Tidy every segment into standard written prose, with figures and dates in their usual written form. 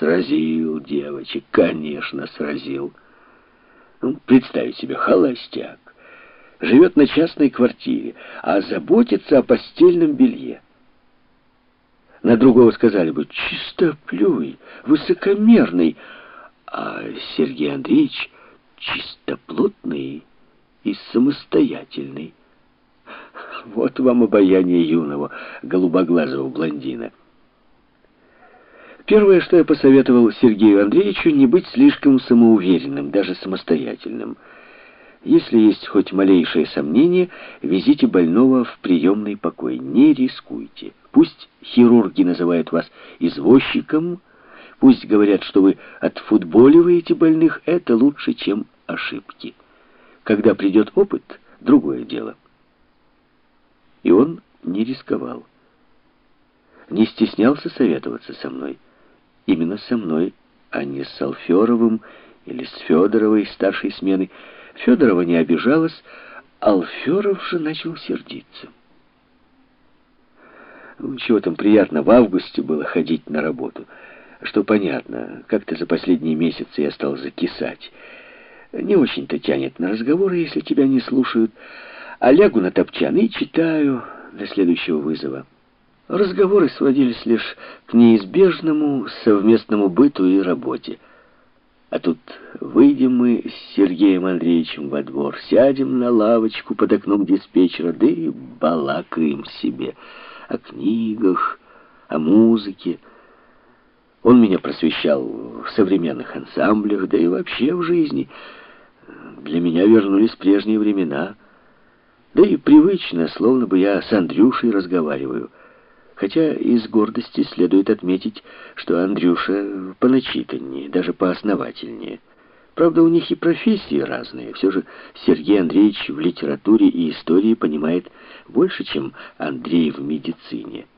Сразил девочек, конечно, сразил. Ну, представить себе, холостяк. Живет на частной квартире, а заботится о постельном белье. На другого сказали бы: чистоплюй, высокомерный. А Сергей Андреевич чистоплотный и самостоятельный. Вот вам обаяние юного голубоглазого блондина. Первое, что я посоветовал Сергею Андреевичу, не быть слишком самоуверенным, даже самостоятельным. Если есть хоть малейшее сомнение, везите больного в приемный покой, не рискуйте. Пусть хирурги называют вас извозчиком, пусть говорят, что вы отфутболиваете больных, это лучше, чем ошибки. Когда придет опыт, другое дело. И он не рисковал. Не стеснялся советоваться со мной. Именно со мной, а не с Алферовым или с Федоровой, старшей смены. Федорова не обижалась, Алферов же начал сердиться. Ну, чего там приятно в августе было ходить на работу. Что понятно, как-то за последние месяцы я стал закисать. Не очень-то тянет на разговоры, если тебя не слушают. А лягу на топчан и читаю до следующего вызова. Разговоры сводились лишь к неизбежному совместному быту и работе. А тут выйдем мы с Сергеем Андреевичем во двор, сядем на лавочку под окном диспетчера, да и балакаем себе о книгах, о музыке. Он меня просвещал в современных ансамблях, да и вообще в жизни. Для меня вернулись прежние времена. Да и привычно, словно бы я с Андрюшей разговариваю. Хотя из гордости следует отметить, что Андрюша поначитаннее, даже поосновательнее. Правда, у них и профессии разные. Все же Сергей Андреевич в литературе и истории понимает больше, чем Андрей в медицине.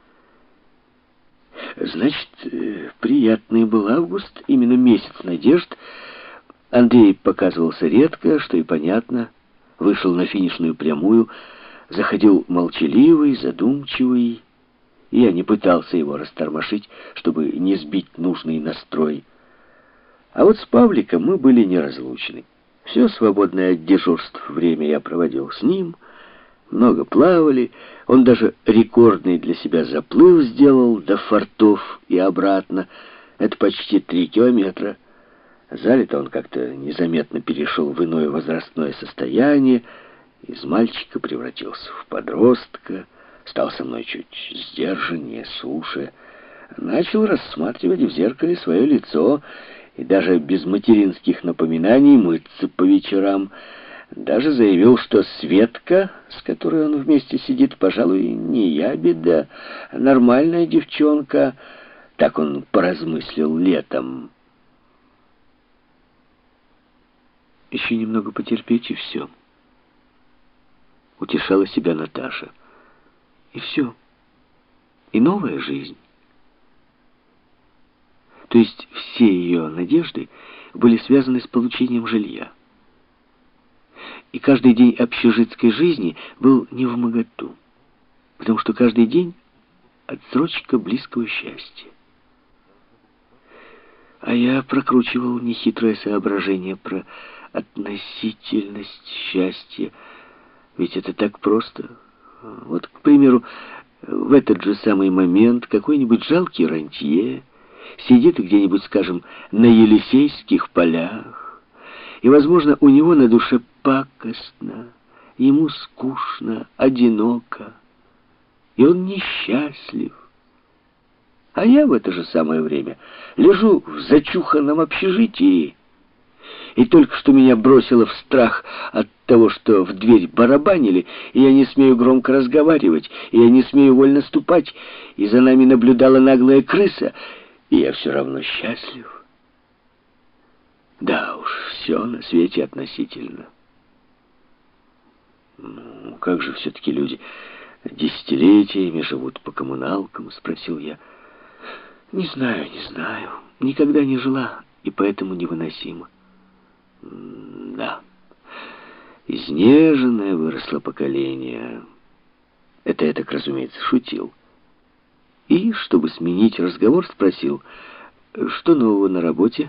Значит, приятный был август, именно месяц надежд. Андрей показывался редко, что и понятно. Вышел на финишную прямую, заходил молчаливый, задумчивый. Я не пытался его растормошить, чтобы не сбить нужный настрой. А вот с Павликом мы были неразлучны. Все свободное от дежурств время я проводил с ним. Много плавали. Он даже рекордный для себя заплыв сделал до Фортов и обратно. Это почти 3 километра. Залито он как-то незаметно перешел в иное возрастное состояние. Из мальчика превратился в подростка. Стал со мной чуть сдержаннее, суше. Начал рассматривать в зеркале свое лицо и даже без материнских напоминаний мыться по вечерам. Даже заявил, что Светка, с которой он вместе сидит, пожалуй, не ябеда, а нормальная девчонка. Так он поразмыслил летом. Еще немного потерпеть, и все. Утешала себя Наташа. И все. И новая жизнь. То есть все ее надежды были связаны с получением жилья. И каждый день общежитской жизни был невмоготу. Потому что каждый день отсрочка близкого счастья. А я прокручивал нехитрое соображение про относительность счастья. Ведь это так просто. Вот, к примеру, в этот же самый момент какой-нибудь жалкий рантье сидит где-нибудь, скажем, на Елисейских полях, и, возможно, у него на душе пакостно, ему скучно, одиноко, и он несчастлив. А я в это же самое время лежу в зачуханном общежитии, и только что меня бросило в страх от того, что в дверь барабанили, и я не смею громко разговаривать, и я не смею вольно ступать, и за нами наблюдала наглая крыса, и я все равно счастлив. Да уж, все на свете относительно. Ну, как же все-таки люди десятилетиями живут по коммуналкам, спросил я. Не знаю. Никогда не жила, и поэтому невыносимо. Да. Изнеженное выросло поколение. Это я так, разумеется, шутил. И, чтобы сменить разговор, спросил: Что нового на работе?